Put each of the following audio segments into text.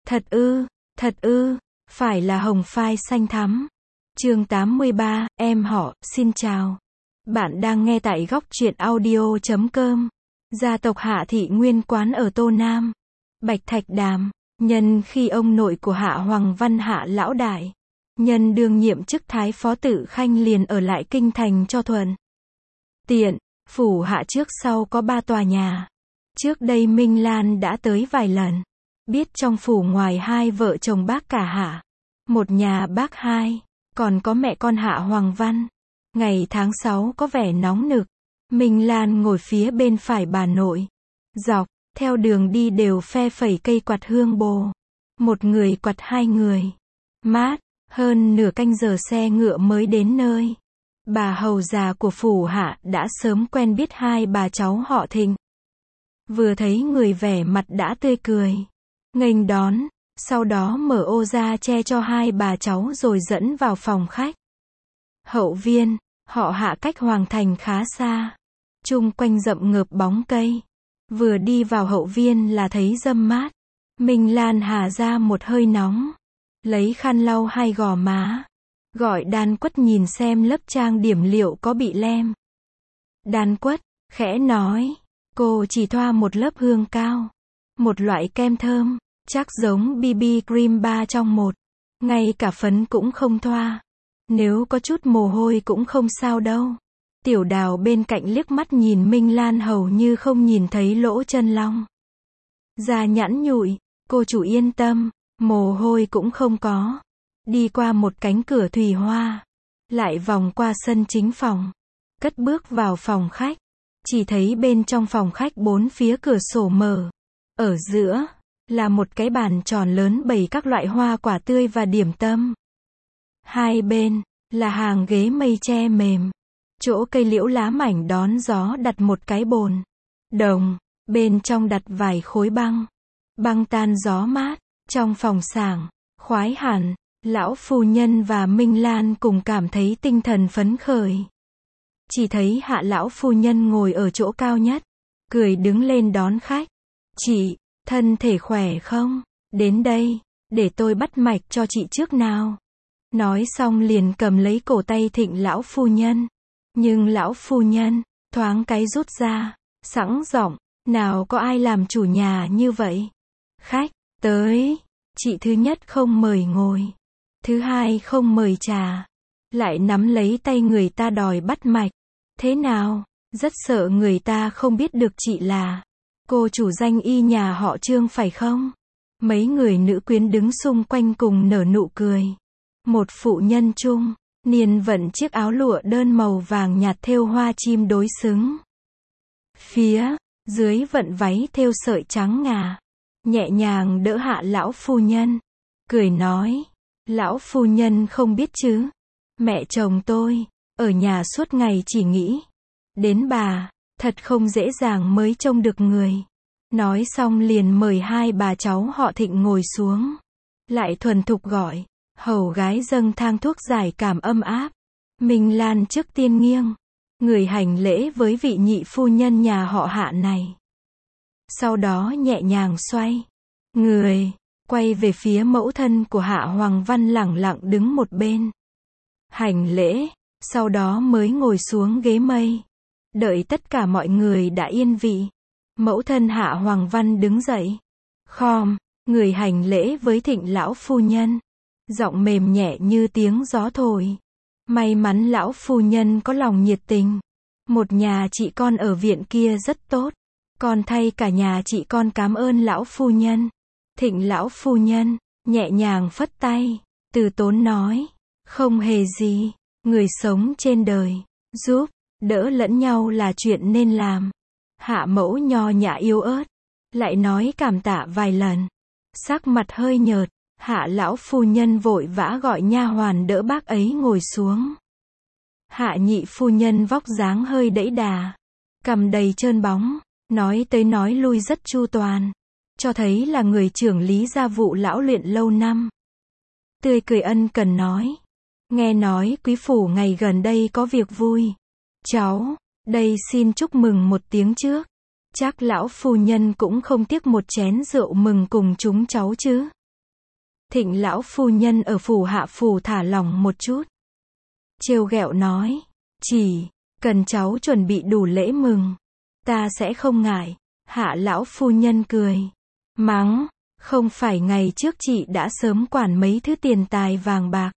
Thật ư, phải là hồng phai xanh thắm. Chương 83, em họ, xin chào. Bạn đang nghe tại góc truyện audio.com. Gia tộc Hạ Thị nguyên quán ở Tô Nam, Bạch Thạch Đàm, nhân khi ông nội của Hạ Hoàng Văn Hạ lão đại, nhân đương nhiệm chức thái phó tự khanh liền ở lại kinh thành cho thuận tiện. Phủ Hạ trước sau có 3 tòa nhà. Trước đây Minh Lan đã tới vài lần. Biết trong phủ ngoài 2 vợ chồng bác cả Hạ, một nhà bác 2, còn có mẹ con Hạ Hoàng Văn. Ngày tháng 6 có vẻ nóng nực. Minh Lan ngồi phía bên phải bà nội. Dọc theo đường đi đều phe phẩy cây quạt hương bồ. Một người quạt 2 người. Mát, hơn nửa canh giờ xe ngựa mới đến nơi. Bà hầu già của phủ Hạ đã sớm quen biết 2 bà cháu họ Thịnh. Vừa thấy người vẻ mặt đã tươi cười, nghênh đón, sau đó mở ô ra che cho 2 bà cháu rồi dẫn vào phòng khách. Hậu viên, họ Hạ cách hoàng thành khá xa. Chung quanh rậm ngợp bóng cây. Vừa đi vào hậu viên là thấy râm mát. Minh Lan hà ra một hơi nóng. Lấy khăn lau 2 gò má. Gọi Đan Quất nhìn xem lớp trang điểm liệu có bị lem. Đan Quất, khẽ nói. Cô chỉ thoa một lớp hương cao. Một loại kem thơm, chắc giống BB cream 3 trong 1. Ngay cả phấn cũng không thoa. Nếu có chút mồ hôi cũng không sao đâu. Tiểu Đào bên cạnh liếc mắt nhìn Minh Lan hầu như không nhìn thấy lỗ chân long. Da nhẵn nhụi, cô chủ yên tâm, mồ hôi cũng không có. Đi qua một cánh cửa thủy hoa, lại vòng qua sân chính phòng, cất bước vào phòng khách. Chỉ thấy bên trong phòng khách 4 phía cửa sổ mở. Ở giữa là một cái bàn tròn lớn bày các loại hoa quả tươi và điểm tâm. 2 bên là hàng ghế mây tre mềm. Chỗ cây liễu lá mảnh đón gió đặt một cái bồn đồng, bên trong đặt vài khối băng. Băng tan gió mát, trong phòng sảng, khoái hẳn. Lão phu nhân và Minh Lan cùng cảm thấy tinh thần phấn khởi. Chỉ thấy Hạ lão phu nhân ngồi ở chỗ cao nhất, cười đứng lên đón khách. Chị, thân thể khỏe không? Đến đây, để tôi bắt mạch cho chị trước nào. Nói xong liền cầm lấy cổ tay Thịnh lão phu nhân. Nhưng lão phu nhân, thoáng cái rút ra, sẵn giọng, nào có ai làm chủ nhà như vậy? Khách, tới, chị thứ nhất không mời ngồi. Thứ hai không mời trà. Lại nắm lấy tay người ta đòi bắt mạch. Thế nào? Rất sợ người ta không biết được chị là cô chủ danh y nhà họ Trương phải không? Mấy người nữ quyến đứng xung quanh cùng nở nụ cười. Một phụ nhân trung niên vận chiếc áo lụa đơn màu vàng nhạt thêu hoa chim đối xứng. Phía dưới vận váy thêu sợi trắng ngà, nhẹ nhàng đỡ Hạ lão phu nhân, cười nói: "Lão phu nhân không biết chứ, mẹ chồng tôi ở nhà suốt ngày chỉ nghĩ đến bà, thật không dễ dàng mới trông được người." Nói xong liền mời 2 bà cháu họ Thịnh ngồi xuống, lại thuần thục gọi hầu gái dâng thang thuốc giải cảm ấm áp. Minh Lan trước tiên nghiêng người hành lễ với vị nhị phu nhân nhà họ Hạ này. Sau đó nhẹ nhàng xoay người, quay về phía mẫu thân của Hạ Hoàng Văn lẳng lặng đứng một bên. Hành lễ, sau đó mới ngồi xuống ghế mây. Đợi tất cả mọi người đã yên vị. Mẫu thân Hạ Hoàng Văn đứng dậy. Khom, người hành lễ với Thịnh lão phu nhân. Giọng mềm nhẹ như tiếng gió thổi. May mắn lão phu nhân có lòng nhiệt tình. Một nhà chị con ở viện kia rất tốt. Con thay cả nhà chị con cảm ơn lão phu nhân. Thịnh lão phu nhân, nhẹ nhàng phất tay, từ tốn nói, không hề gì, người sống trên đời, giúp đỡ lẫn nhau là chuyện nên làm. Hạ mẫu nho nhã yếu ớt, lại nói cảm tạ vài lần. Sắc mặt hơi nhợt, Hạ lão phu nhân vội vã gọi nha hoàn đỡ bác ấy ngồi xuống. Hạ nhị phu nhân vóc dáng hơi đẫy đà, cằm đầy trơn bóng, nói tới nói lui rất chu toàn, cho thấy là người trưởng lý gia vụ lão luyện lâu năm. Tươi cười ân cần nói, nghe nói quý phủ ngày gần đây có việc vui. Cháu, đây xin chúc mừng một tiếng trước. Chắc lão phu nhân cũng không tiếc một chén rượu mừng cùng chúng cháu chứ. Thịnh lão phu nhân ở phủ Hạ phủ thả lỏng một chút. Trêu ghẹo nói, chỉ cần cháu chuẩn bị đủ lễ mừng, ta sẽ không ngại. Hạ lão phu nhân cười, mắng, không phải ngày trước chị đã sớm quản mấy thứ tiền tài vàng bạc.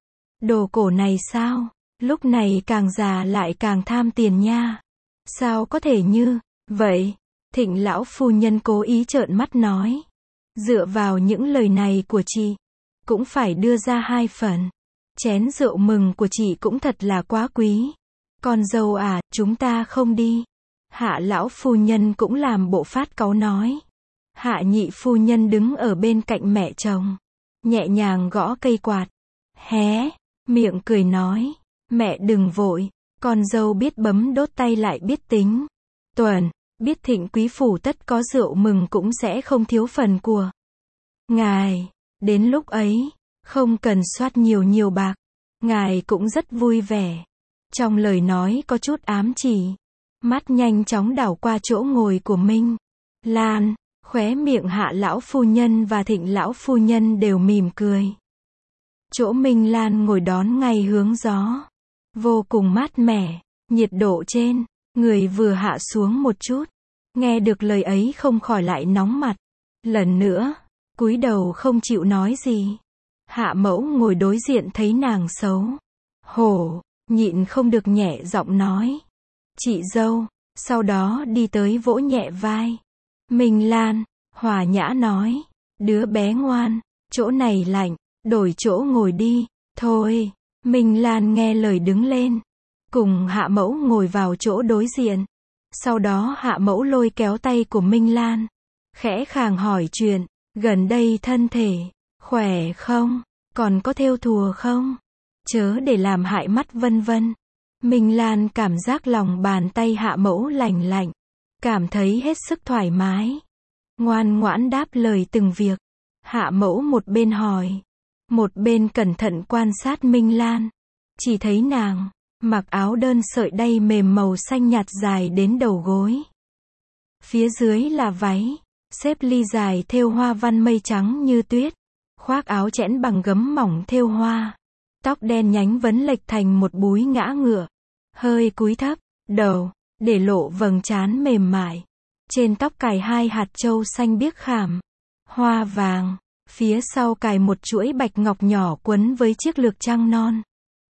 Đồ cổ này sao, lúc này càng già lại càng tham tiền nha. Sao có thể như vậy? Thịnh lão phu nhân cố ý trợn mắt nói. Dựa vào những lời này của chị, cũng phải đưa ra 2 phần. Chén rượu mừng của chị cũng thật là quá quý. Con dâu à, chúng ta không đi. Hạ lão phu nhân cũng làm bộ phát cáu nói. Hạ nhị phu nhân đứng ở bên cạnh mẹ chồng, nhẹ nhàng gõ cây quạt. Hé, miệng cười nói, mẹ đừng vội, con dâu biết bấm đốt tay lại biết tính. Tuần, biết Thịnh quý phủ tất có rượu mừng cũng sẽ không thiếu phần của ngài. Đến lúc ấy, không cần soát nhiều bạc, ngài cũng rất vui vẻ. Trong lời nói có chút ám chỉ. Mắt nhanh chóng đảo qua chỗ ngồi của Minh Lan, khóe miệng Hạ lão phu nhân và Thịnh lão phu nhân đều mỉm cười. Chỗ Minh Lan ngồi đón ngay hướng gió, vô cùng mát mẻ, nhiệt độ trên người vừa hạ xuống một chút. Nghe được lời ấy không khỏi lại nóng mặt. Lần nữa, cúi đầu không chịu nói gì. Hạ mẫu ngồi đối diện thấy nàng xấu hổ, nhịn không được nhẹ giọng nói. Chị dâu, sau đó đi tới vỗ nhẹ vai Minh Lan, hòa nhã nói, đứa bé ngoan, chỗ này lạnh, đổi chỗ ngồi đi. Thôi, Minh Lan nghe lời đứng lên, cùng Hạ mẫu ngồi vào chỗ đối diện. Sau đó Hạ mẫu lôi kéo tay của Minh Lan, khẽ khàng hỏi chuyện, gần đây thân thể khỏe không, còn có thêu thùa không, chớ để làm hại mắt vân vân. Minh Lan cảm giác lòng bàn tay Hạ mẫu lành lạnh, cảm thấy hết sức thoải mái, ngoan ngoãn đáp lời từng việc. Hạ mẫu một bên hỏi, một bên cẩn thận quan sát Minh Lan, chỉ thấy nàng mặc áo đơn sợi đay mềm màu xanh nhạt dài đến đầu gối. Phía dưới là váy xếp ly dài thêu hoa văn mây trắng như tuyết, khoác áo chẽn bằng gấm mỏng thêu hoa, tóc đen nhánh vấn lệch thành một búi ngã ngựa, hơi cúi thấp đầu, để lộ vầng trán mềm mại. Trên tóc cài 2 hạt châu xanh biếc khảm hoa vàng, phía sau cài một chuỗi bạch ngọc nhỏ quấn với chiếc lược trăng non.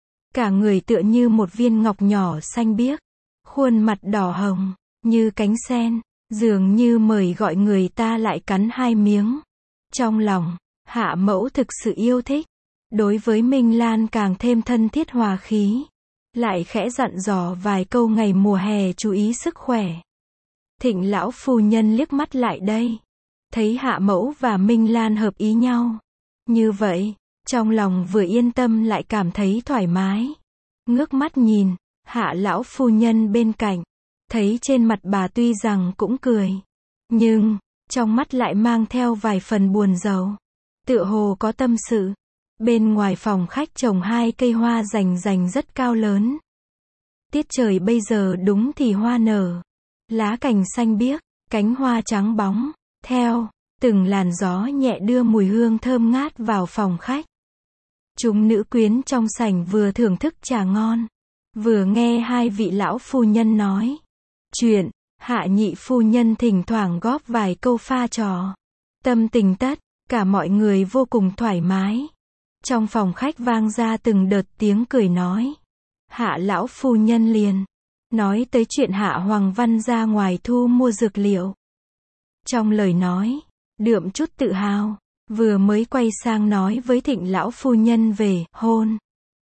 Cả người tựa như một viên ngọc nhỏ xanh biếc, khuôn mặt đỏ hồng như cánh sen, dường như mời gọi người ta lại cắn 2 miếng. Trong lòng, Hạ mẫu thực sự yêu thích, đối với Minh Lan càng thêm thân thiết hòa khí, lại khẽ dặn dò vài câu ngày mùa hè chú ý sức khỏe. Thịnh lão phu nhân liếc mắt lại đây, thấy Hạ mẫu và Minh Lan hợp ý nhau, như vậy, trong lòng vừa yên tâm lại cảm thấy thoải mái. Ngước mắt nhìn Hạ lão phu nhân bên cạnh, thấy trên mặt bà tuy rằng cũng cười, nhưng trong mắt lại mang theo vài phần buồn rầu, tựa hồ có tâm sự. Bên ngoài phòng khách trồng 2 cây hoa rành rất cao lớn. Tiết trời bây giờ đúng thì hoa nở, lá cành xanh biếc, cánh hoa trắng bóng, theo từng làn gió nhẹ đưa mùi hương thơm ngát vào phòng khách. Chúng nữ quyến trong sảnh vừa thưởng thức trà ngon, vừa nghe 2 vị lão phu nhân nói chuyện. Hạ nhị phu nhân thỉnh thoảng góp vài câu pha trò, tâm tình tất cả mọi người vô cùng thoải mái. Trong phòng khách vang ra từng đợt tiếng cười nói. Hạ lão phu nhân liền nói tới chuyện Hạ Hoàng Văn ra ngoài thu mua dược liệu. Trong lời nói đượm chút tự hào, vừa mới quay sang nói với Thịnh lão phu nhân về hôn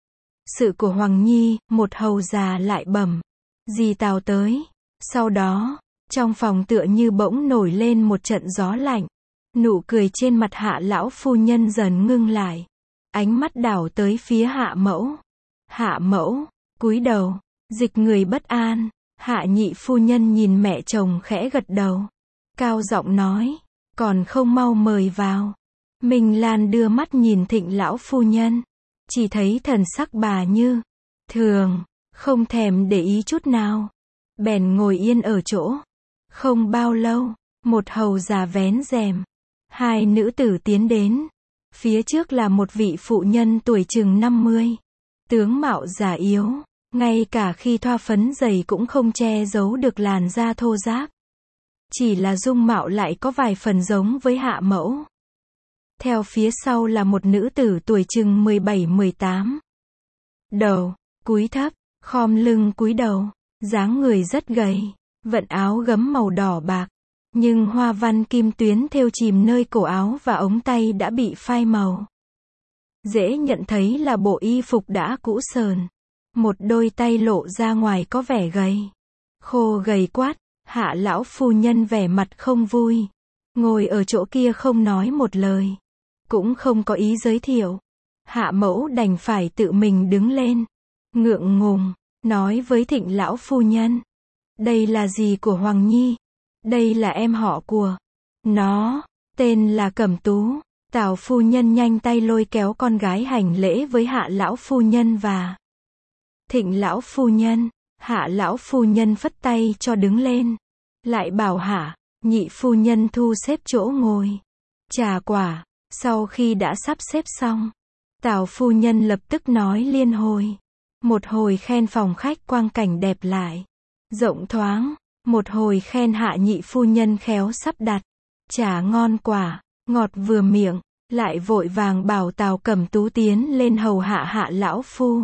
sự của Hoàng Nhi. Một hầu già lại bẩm, dì Tào tới. Sau đó, trong phòng tựa như bỗng nổi lên một trận gió lạnh. Nụ cười trên mặt Hạ lão phu nhân dần ngưng lại, ánh mắt đảo tới phía Hạ mẫu. Hạ mẫu cúi đầu, dịch người bất an. Hạ nhị phu nhân nhìn mẹ chồng khẽ gật đầu, cao giọng nói, còn không mau mời vào. Minh Lan đưa mắt nhìn Thịnh lão phu nhân, chỉ thấy thần sắc bà như thường, không thèm để ý chút nào, bèn ngồi yên ở chỗ. Không bao lâu, một hầu già vén rèm, 2 nữ tử tiến đến. Phía trước là một vị phụ nhân tuổi chừng 50. Tướng mạo già yếu, ngay cả khi thoa phấn dày cũng không che giấu được làn da thô ráp. Chỉ là dung mạo lại có vài phần giống với Hạ mẫu. Theo phía sau là một nữ tử tuổi chừng 17-18. Đầu, cúi thấp, khom lưng cúi đầu, dáng người rất gầy, vận áo gấm màu đỏ bạc, nhưng hoa văn kim tuyến thêu chìm nơi cổ áo và ống tay đã bị phai màu. Dễ nhận thấy là bộ y phục đã cũ sờn. Một đôi tay lộ ra ngoài có vẻ gầy. Khô gầy quát, Hạ lão phu nhân vẻ mặt không vui. Ngồi ở chỗ kia không nói một lời. Cũng không có ý giới thiệu. Hạ mẫu đành phải tự mình đứng lên. Ngượng ngùng, nói với Thịnh lão phu nhân. Đây là gì của Hoàng Nhi? Đây là em họ của nó, tên là Cẩm Tú. Tào phu nhân nhanh tay lôi kéo con gái hành lễ với Hạ lão phu nhân và Thịnh lão phu nhân. Hạ lão phu nhân phất tay cho đứng lên. Lại bảo Hạ nhị phu nhân thu xếp chỗ ngồi. Trà quả. Sau khi đã sắp xếp xong, Tào phu nhân lập tức nói liên hồi. Một hồi khen phòng khách quang cảnh đẹp lại, rộng thoáng. Một hồi khen Hạ nhị phu nhân khéo sắp đặt. Trà ngon quả, ngọt vừa miệng. Lại vội vàng bảo Tào Cẩm Tú tiến lên hầu hạ Hạ lão phu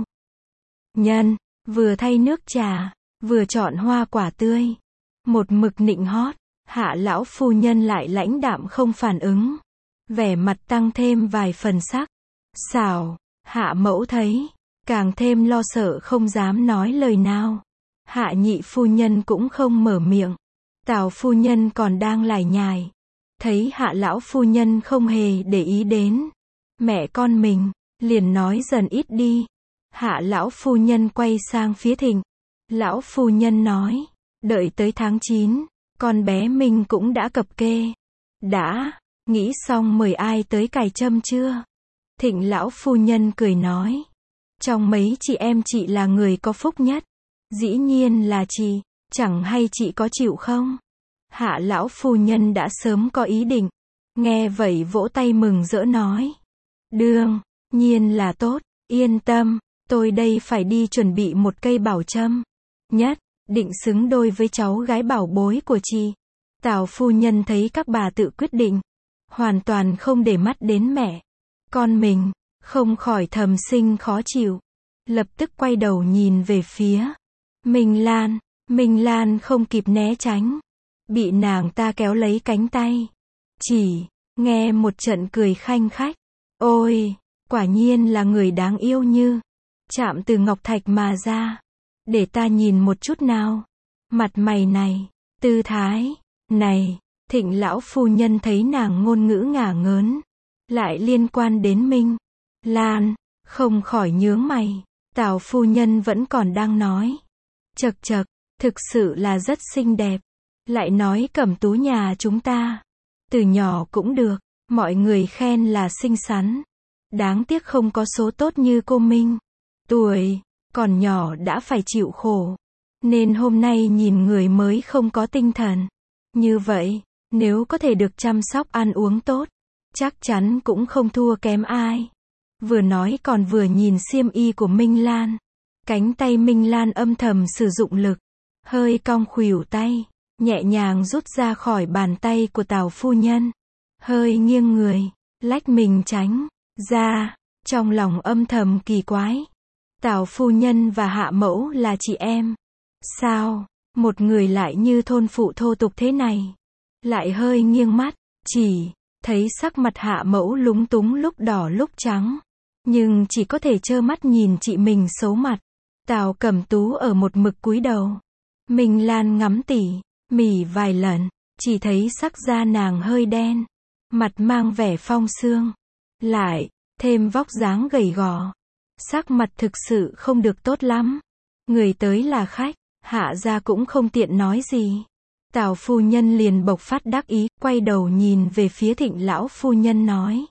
nhân. Vừa thay nước trà, vừa chọn hoa quả tươi. Một mực nịnh hót. Hạ lão phu nhân lại lãnh đạm không phản ứng. Vẻ mặt tăng thêm vài phần sắc sảo. Hạ mẫu thấy, càng thêm lo sợ không dám nói lời nào. Hạ nhị phu nhân cũng không mở miệng. Tào phu nhân còn đang lải nhải. Thấy Hạ lão phu nhân không hề để ý đến mẹ con mình, liền nói dần ít đi. Hạ lão phu nhân quay sang phía Thịnh lão phu nhân nói, đợi tới tháng 9, con bé Minh cũng đã cập kê. Đã nghĩ xong mời ai tới cài trâm chưa? Thịnh lão phu nhân cười nói, trong mấy chị em chị là người có phúc nhất. Dĩ nhiên là chị, chẳng hay chị có chịu không? Hạ lão phu nhân đã sớm có ý định. Nghe vậy vỗ tay mừng rỡ nói, đương nhiên là tốt, yên tâm, tôi đây phải đi chuẩn bị một cây bảo trâm. Nhất định xứng đôi với cháu gái bảo bối của chị. Tào phu nhân thấy các bà tự quyết định, hoàn toàn không để mắt đến mẹ con mình, không khỏi thầm sinh khó chịu. Lập tức quay đầu nhìn về phía Minh Lan. Minh Lan không kịp né tránh, bị nàng ta kéo lấy cánh tay. Chỉ nghe một trận cười khanh khách. Ôi, quả nhiên là người đáng yêu như chạm từ ngọc thạch mà ra. Để ta nhìn một chút nào. Mặt mày này, tư thái này. Thịnh lão phu nhân thấy nàng ngôn ngữ ngả ngớn, lại liên quan đến Minh Lan, không khỏi nhướng mày. Tào phu nhân vẫn còn đang nói, chậc chậc, thực sự là rất xinh đẹp. Lại nói Cẩm Tú nhà chúng ta, từ nhỏ cũng được, mọi người khen là xinh xắn. Đáng tiếc không có số tốt như cô Minh. Tuổi còn nhỏ đã phải chịu khổ, nên hôm nay nhìn người mới không có tinh thần. Như vậy, nếu có thể được chăm sóc ăn uống tốt, chắc chắn cũng không thua kém ai. Vừa nói còn vừa nhìn xiêm y của Minh Lan. Cánh tay Minh Lan âm thầm sử dụng lực, hơi cong khuỷu tay, nhẹ nhàng rút ra khỏi bàn tay của Tào phu nhân. Hơi nghiêng người, lách mình tránh ra, trong lòng âm thầm kỳ quái. Tào phu nhân và Hạ mẫu là chị em. Sao, một người lại như thôn phụ thô tục thế này? Lại hơi nghiêng mắt, chỉ thấy sắc mặt Hạ mẫu lúng túng lúc đỏ lúc trắng. Nhưng chỉ có thể trơ mắt nhìn chị mình xấu mặt. Tào Cẩm Tú ở một mực cúi đầu. Minh Lan ngắm tỉ mỉ vài lần, chỉ thấy sắc da nàng hơi đen, mặt mang vẻ phong sương, lại thêm vóc dáng gầy gò, sắc mặt thực sự không được tốt lắm. Người tới là khách, Hạ gia cũng không tiện nói gì. Tào phu nhân liền bộc phát đắc ý, quay đầu nhìn về phía Thịnh lão phu nhân nói,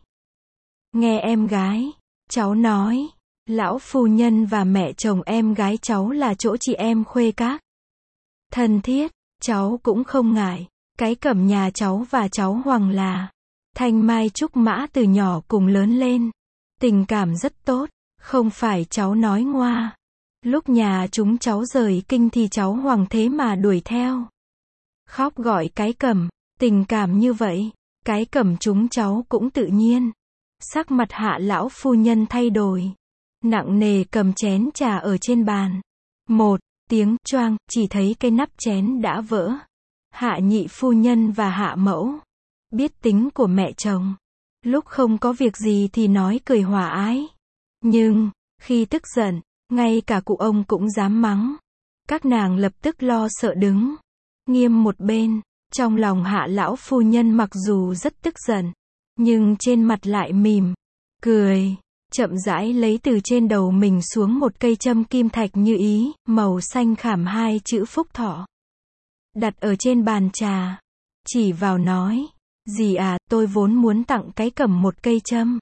nghe em gái cháu nói, lão phu nhân và mẹ chồng em gái cháu là chỗ chị em khuê các thân thiết, cháu cũng không ngại. Cái Cẩm nhà cháu và cháu Hoàng là Thanh Mai Trúc Mã từ nhỏ cùng lớn lên. Tình cảm rất tốt, không phải cháu nói ngoa. Lúc nhà chúng cháu rời kinh thì cháu Hoàng thế mà đuổi theo. Khóc gọi cái Cẩm, tình cảm như vậy, cái Cẩm chúng cháu cũng tự nhiên. Sắc mặt Hạ lão phu nhân thay đổi. Nặng nề cầm chén trà ở trên bàn. Một tiếng choang, chỉ thấy cái nắp chén đã vỡ. Hạ nhị phu nhân và Hạ mẫu biết tính của mẹ chồng. Lúc không có việc gì thì nói cười hòa ái. Nhưng, khi tức giận, ngay cả cụ ông cũng dám mắng. Các nàng lập tức lo sợ đứng nghiêm một bên. Trong lòng Hạ lão phu nhân mặc dù rất tức giận, nhưng trên mặt lại mỉm cười, chậm rãi lấy từ trên đầu mình xuống một cây châm kim thạch như ý, màu xanh khảm 2 chữ phúc thọ. Đặt ở trên bàn trà, chỉ vào nói, dì à, tôi vốn muốn tặng cái Cẩm một cây châm.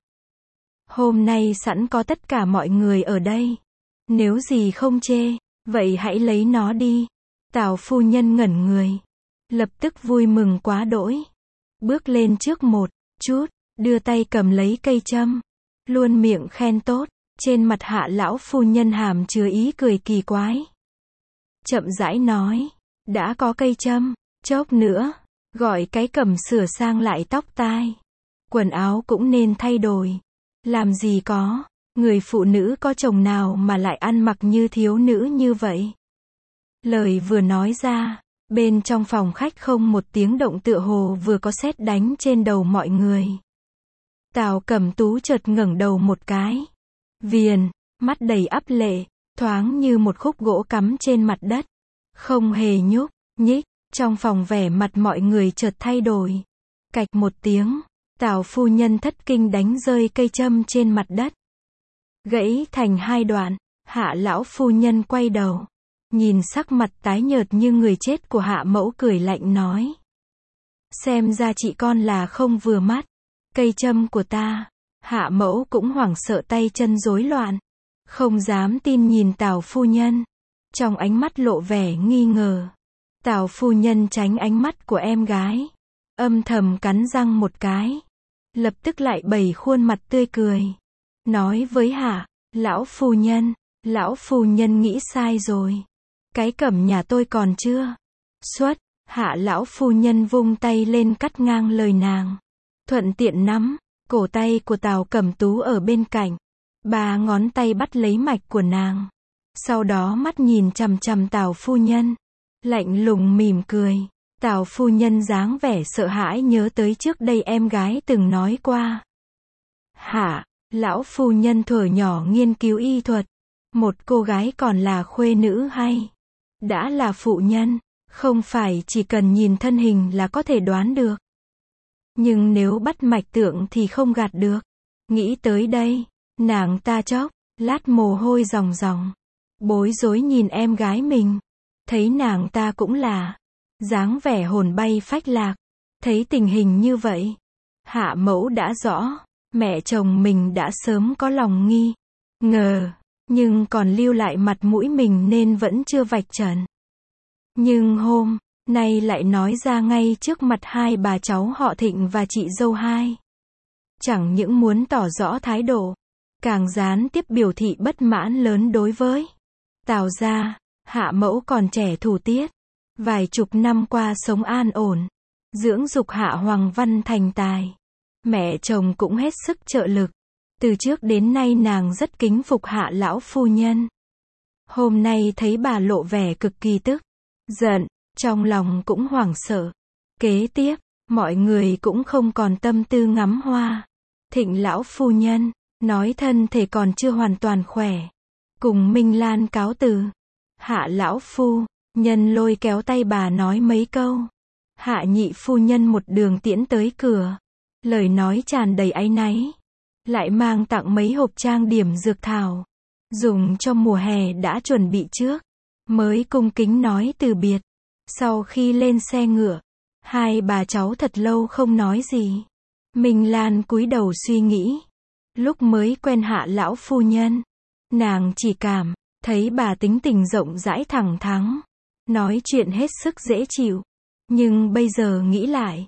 Hôm nay sẵn có tất cả mọi người ở đây. Nếu dì không chê, vậy hãy lấy nó đi. Tào phu nhân ngẩn người, lập tức vui mừng quá đỗi. Bước lên trước một chút, đưa tay cầm lấy cây châm. Luôn miệng khen tốt, trên mặt Hạ lão phu nhân hàm chứa ý cười kỳ quái. Chậm rãi nói, đã có cây châm, chốc nữa, gọi cái Cẩm sửa sang lại tóc tai. Quần áo cũng nên thay đổi. Làm gì có, người phụ nữ có chồng nào mà lại ăn mặc như thiếu nữ như vậy. Lời vừa nói ra, bên trong phòng khách không một tiếng động tựa hồ vừa có sét đánh trên đầu mọi người. Tào Cẩm Tú chợt ngẩng đầu một cái. Viền, mắt đầy ắp lệ, thoáng như một khúc gỗ cắm trên mặt đất. Không hề nhúc nhích, trong phòng vẻ mặt mọi người chợt thay đổi. Cạch một tiếng, Tào phu nhân thất kinh đánh rơi cây châm trên mặt đất. Gãy thành 2 đoạn, Hạ lão phu nhân quay đầu. Nhìn sắc mặt tái nhợt như người chết của Hạ mẫu cười lạnh nói. Xem ra chị con là không vừa mắt. Cây châm của ta. Hạ mẫu cũng hoảng sợ tay chân rối loạn. Không dám tin nhìn Tào phu nhân. Trong ánh mắt lộ vẻ nghi ngờ. Tào phu nhân tránh ánh mắt của em gái. Âm thầm cắn răng một cái. Lập tức lại bày khuôn mặt tươi cười. Nói với Hạ, lão phu nhân nghĩ sai rồi. Cái Cẩm nhà tôi còn chưa xuất. Hạ lão phu nhân vung tay lên cắt ngang lời nàng. Thuận tiện nắm cổ tay của Tào Cẩm Tú ở bên cạnh. 3 ngón tay bắt lấy mạch của nàng. Sau đó mắt nhìn chằm chằm Tào phu nhân. Lạnh lùng mỉm cười. Tào phu nhân dáng vẻ sợ hãi nhớ tới trước đây em gái từng nói qua. Hạ lão phu nhân thuở nhỏ nghiên cứu y thuật. Một cô gái còn là khuê nữ hay đã là phụ nhân, không phải chỉ cần nhìn thân hình là có thể đoán được. Nhưng nếu bắt mạch tượng thì không gạt được. Nghĩ tới đây, nàng ta chốc lát mồ hôi ròng ròng. Bối rối nhìn em gái mình. Thấy nàng ta cũng là dáng vẻ hồn bay phách lạc. Thấy tình hình như vậy, Hạ mẫu đã rõ, mẹ chồng mình đã sớm có lòng nghi ngờ, nhưng còn lưu lại mặt mũi mình nên vẫn chưa vạch trần. Nhưng hôm nay lại nói ra ngay trước mặt 2 bà cháu họ Thịnh và chị dâu hai. Chẳng những muốn tỏ rõ thái độ, càng gián tiếp biểu thị bất mãn lớn đối với Tào gia. Hạ mẫu còn trẻ thủ tiết, vài chục năm qua sống an ổn, dưỡng dục Hạ Hoàng Văn thành tài. Mẹ chồng cũng hết sức trợ lực. Từ trước đến nay nàng rất kính phục Hạ lão phu nhân. Hôm nay thấy bà lộ vẻ cực kỳ tức giận, trong lòng cũng hoảng sợ. Kế tiếp, mọi người cũng không còn tâm tư ngắm hoa. Thịnh lão phu nhân nói thân thể còn chưa hoàn toàn khỏe, cùng Minh Lan cáo từ. Hạ lão phu nhân lôi kéo tay bà nói mấy câu. Hạ nhị phu nhân một đường tiễn tới cửa, lời nói tràn đầy áy náy. Lại mang tặng mấy hộp trang điểm dược thảo, dùng cho mùa hè đã chuẩn bị trước. Mới cung kính nói từ biệt. Sau khi lên xe ngựa, 2 bà cháu thật lâu không nói gì. Minh Lan cúi đầu suy nghĩ. Lúc mới quen Hạ lão phu nhân, nàng chỉ cảm thấy bà tính tình rộng rãi thẳng thắn, nói chuyện hết sức dễ chịu. Nhưng bây giờ nghĩ lại,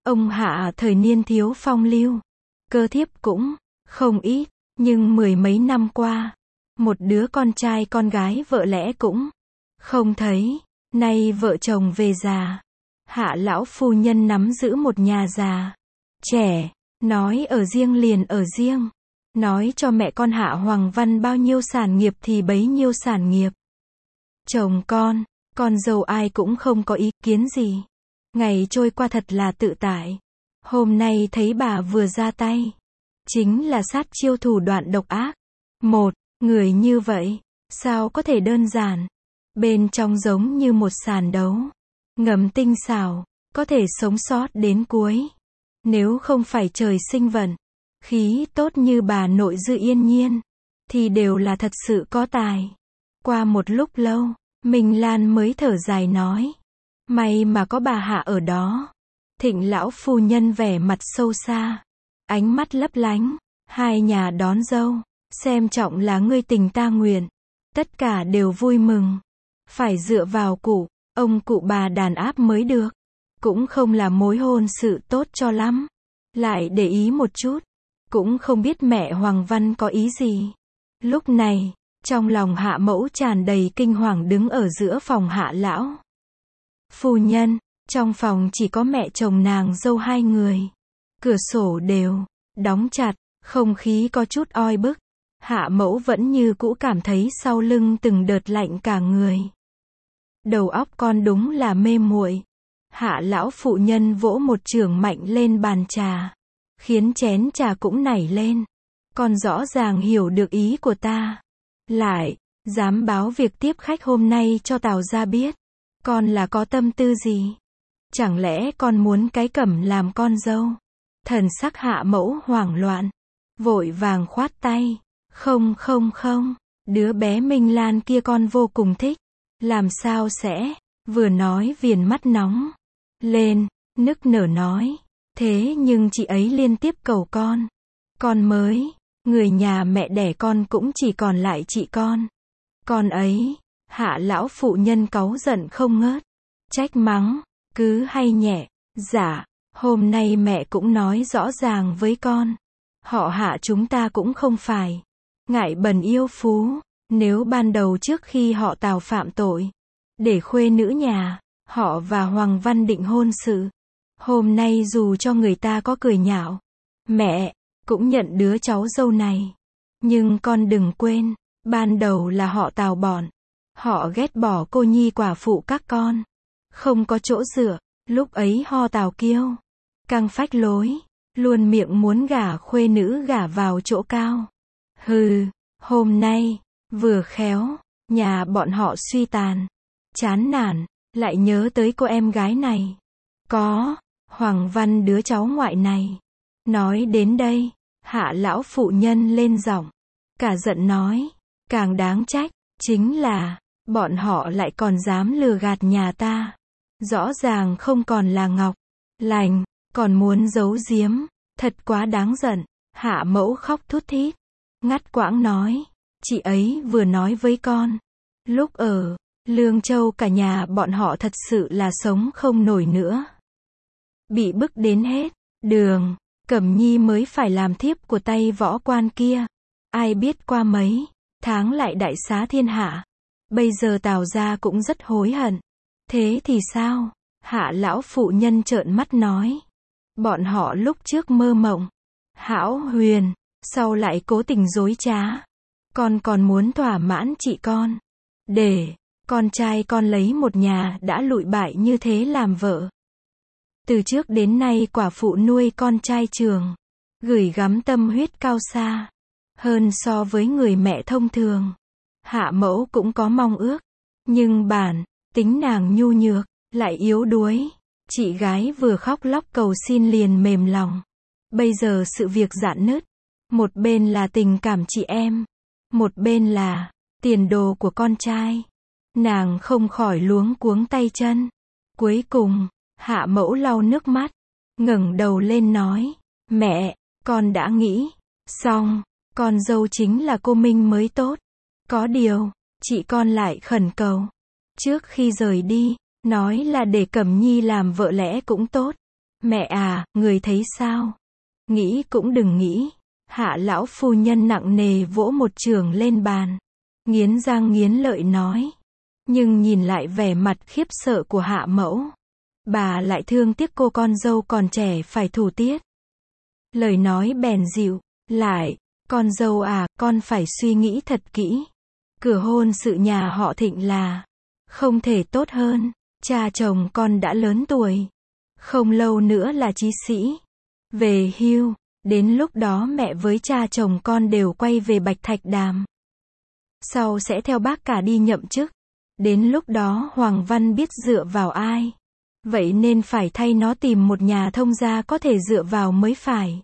Ông Hạ thời niên thiếu phong lưu, cơ thiếp cũng không ít, nhưng mười mấy năm qua, một đứa con trai con gái vợ lẽ cũng không thấy. Nay vợ chồng về già, Hạ lão phu nhân nắm giữ một nhà già trẻ, nói ở riêng liền ở riêng, nói cho mẹ con Hạ Hoàng Văn bao nhiêu sản nghiệp thì bấy nhiêu sản nghiệp. Chồng con dâu ai cũng không có ý kiến gì. Ngày trôi qua thật là tự tại. Hôm nay thấy bà vừa ra tay, chính là sát chiêu thủ đoạn độc ác. Một người như vậy, sao có thể đơn giản? Bên trong giống như một sàn đấu, ngầm tinh xảo, có thể sống sót đến cuối. Nếu không phải trời sinh vận, khí tốt như bà nội Dư Yên Nhiên, thì đều là thật sự có tài. Qua một lúc lâu, Minh Lan mới thở dài nói. May mà có bà Hạ ở đó. Thịnh lão phu nhân vẻ mặt sâu xa, ánh mắt lấp lánh. Hai nhà đón dâu, xem trọng là ngươi tình ta nguyện. Tất cả đều vui mừng. Phải dựa vào ông cụ bà đàn áp mới được. Cũng không là mối hôn sự tốt cho lắm. Lại để ý một chút, cũng không biết mẹ Hoàng Văn có ý gì. Lúc này, trong lòng Hạ mẫu tràn đầy kinh hoàng đứng ở giữa phòng Hạ lão phu nhân. Trong phòng chỉ có mẹ chồng nàng dâu hai người. Cửa sổ đều đóng chặt, không khí có chút oi bức. Hạ mẫu vẫn như cũ cảm thấy sau lưng từng đợt lạnh cả người. Đầu óc con đúng là mê muội. Hạ lão phụ nhân vỗ một chưởng mạnh lên bàn trà, khiến chén trà cũng nảy lên. Con rõ ràng hiểu được ý của ta. Lại dám báo việc tiếp khách hôm nay cho Tào gia biết. Con là có tâm tư gì? Chẳng lẽ con muốn cái Cẩm làm con dâu? Thần sắc Hạ mẫu hoảng loạn, vội vàng khoát tay. Không, đứa bé Minh Lan kia con vô cùng thích. Làm sao sẽ? Vừa nói viền mắt nóng lên, nức nở nói. Thế nhưng chị ấy liên tiếp cầu con mới, người nhà mẹ đẻ con cũng chỉ còn lại chị con. Con ấy, Hạ lão phụ nhân cáu giận không ngớt, trách mắng, cứ hay nhẹ. Dạ, hôm nay mẹ cũng nói rõ ràng với con. Họ Hạ chúng ta cũng không phải ngại bần yêu phú. Nếu ban đầu trước khi họ Tào phạm tội, để khuê nữ nhà họ và Hoàng Văn định hôn sự, hôm nay dù cho người ta có cười nhạo, mẹ cũng nhận đứa cháu dâu này. Nhưng con đừng quên, ban đầu là họ Tào họ ghét bỏ cô nhi quả phụ các con, không có chỗ dựa. Lúc ấy họ Tào kiêu căng phách lối, luôn miệng muốn gả khuê nữ gả vào chỗ cao. Hừ, hôm nay vừa khéo nhà bọn họ suy tàn, chán nản, lại nhớ tới cô em gái này, có Hoàng Văn đứa cháu ngoại này. Nói đến đây, Hạ lão phụ nhân lên giọng, cả giận nói, càng đáng trách chính là bọn họ lại còn dám lừa gạt nhà ta. Rõ ràng không còn là ngọc lành, còn muốn giấu giếm, thật quá đáng giận. Hạ mẫu khóc thút thít, ngắt quãng nói, chị ấy vừa nói với con, lúc ở Lương Châu cả nhà bọn họ thật sự là sống không nổi nữa. Bị bức đến hết đường, Cẩm Nhi mới phải làm thiếp của tay võ quan kia. Ai biết qua mấy tháng lại đại xá thiên hạ. Bây giờ Tào gia cũng rất hối hận. Thế thì sao? Hạ lão phụ nhân trợn mắt nói. Bọn họ lúc trước mơ mộng hão huyền, sau lại cố tình dối trá. Con còn muốn thỏa mãn chị con, để con trai con lấy một nhà đã lụi bại như thế làm vợ. Từ trước đến nay quả phụ nuôi con trai trường, gửi gắm tâm huyết cao xa hơn so với người mẹ thông thường. Hạ mẫu cũng có mong ước, nhưng bản tính nàng nhu nhược, lại yếu đuối. Chị gái vừa khóc lóc cầu xin liền mềm lòng. Bây giờ sự việc rạn nứt, một bên là tình cảm chị em, một bên là tiền đồ của con trai. Nàng không khỏi luống cuống tay chân. Cuối cùng, Hạ mẫu lau nước mắt, ngẩng đầu lên nói, mẹ, con đã nghĩ xong, con dâu chính là cô Minh mới tốt. Có điều, chị con lại khẩn cầu, trước khi rời đi, nói là để Cẩm Nhi làm vợ lẽ cũng tốt. Mẹ à, người thấy sao? Nghĩ cũng đừng nghĩ. Hạ lão phu nhân nặng nề vỗ một chưởng lên bàn. Nghiến răng nghiến lợi nói. Nhưng nhìn lại vẻ mặt khiếp sợ của hạ mẫu. Bà lại thương tiếc cô con dâu còn trẻ phải thủ tiết. Lời nói bèn dịu. Lại, con dâu à, con phải suy nghĩ thật kỹ. Cửa hôn sự nhà họ Thịnh là không thể tốt hơn. Cha chồng con đã lớn tuổi. Không lâu nữa là chí sĩ. Về hưu. Đến lúc đó mẹ với cha chồng con đều quay về Bạch Thạch Đàm. Sau sẽ theo bác cả đi nhậm chức. Đến lúc đó Hoàng Văn biết dựa vào ai. Vậy nên phải thay nó tìm một nhà thông gia có thể dựa vào mới phải.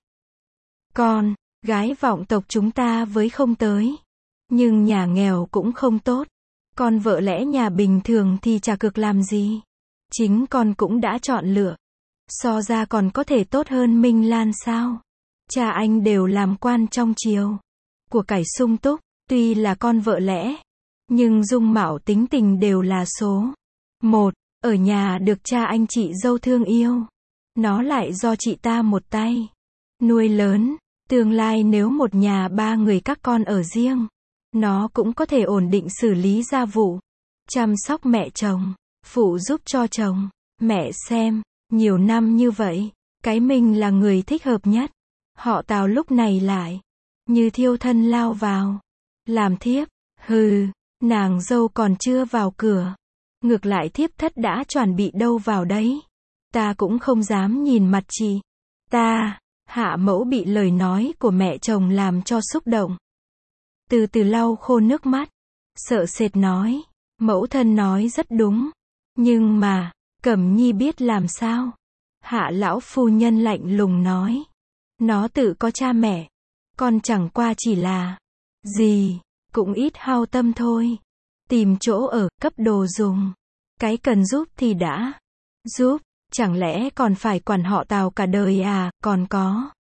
Con, gái vọng tộc chúng ta với không tới. Nhưng nhà nghèo cũng không tốt. Con vợ lẽ nhà bình thường thì chả cực làm gì. Chính con cũng đã chọn lựa. So ra còn có thể tốt hơn Minh Lan sao? Cha anh đều làm quan trong triều. Của cải sung túc, tuy là con vợ lẽ. Nhưng dung mạo tính tình đều là số một. Ở nhà được cha anh chị dâu thương yêu. Nó lại do chị ta một tay nuôi lớn. Tương lai nếu một nhà ba người các con ở riêng, nó cũng có thể ổn định xử lý gia vụ. Chăm sóc mẹ chồng. Phụ giúp cho chồng. Mẹ xem, nhiều năm như vậy, cái mình là người thích hợp nhất. Họ Tào lúc này lại như thiêu thân lao vào. Làm thiếp. Hừ, nàng dâu còn chưa vào cửa. Ngược lại thiếp thất đã chuẩn bị đâu vào đấy. Ta cũng không dám nhìn mặt chị. Ta, hạ mẫu bị lời nói của mẹ chồng làm cho xúc động. Từ từ lau khô nước mắt. Sợ sệt nói. Mẫu thân nói rất đúng. Nhưng mà, Cẩm Nhi biết làm sao? Hạ lão phu nhân lạnh lùng nói. Nó tự có cha mẹ. Con chẳng qua chỉ là gì, cũng ít hao tâm thôi. Tìm chỗ ở, cấp đồ dùng. Cái cần giúp thì đã giúp. Chẳng lẽ còn phải quản họ Tào cả đời à? Còn có.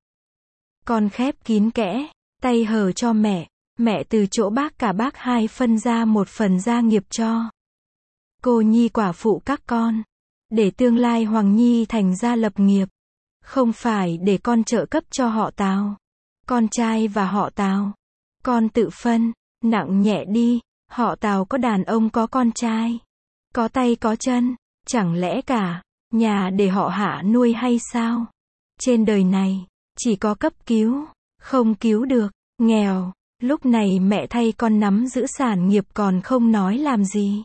Con khép kín kẽ, tay hở cho mẹ. Mẹ từ chỗ bác cả bác hai phân ra một phần gia nghiệp cho cô nhi quả phụ các con. Để tương lai Hoàng Nhi thành gia lập nghiệp. Không phải để con trợ cấp cho họ Tào. Con trai và họ Tào. Con tự phân, nặng nhẹ đi. Họ Tào có đàn ông có con trai. Có tay có chân. Chẳng lẽ cả nhà để họ Hạ nuôi hay sao? Trên đời này, chỉ có cấp cứu, không cứu được, nghèo. Lúc này mẹ thay con nắm giữ sản nghiệp còn không nói làm gì.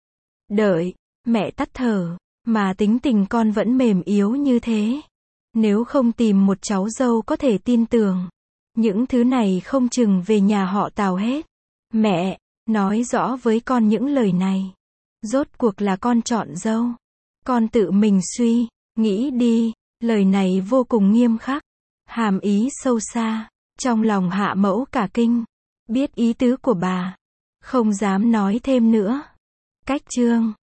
Đợi, mẹ tắt thở, mà tính tình con vẫn mềm yếu như thế. Nếu không tìm một cháu dâu có thể tin tưởng, những thứ này không chừng về nhà họ Tào hết. Mẹ, nói rõ với con những lời này. Rốt cuộc là con chọn dâu. Con tự mình suy, nghĩ đi. Lời này vô cùng nghiêm khắc, hàm ý sâu xa. Trong lòng hạ mẫu cả kinh. Biết ý tứ của bà, không dám nói thêm nữa. Cách chương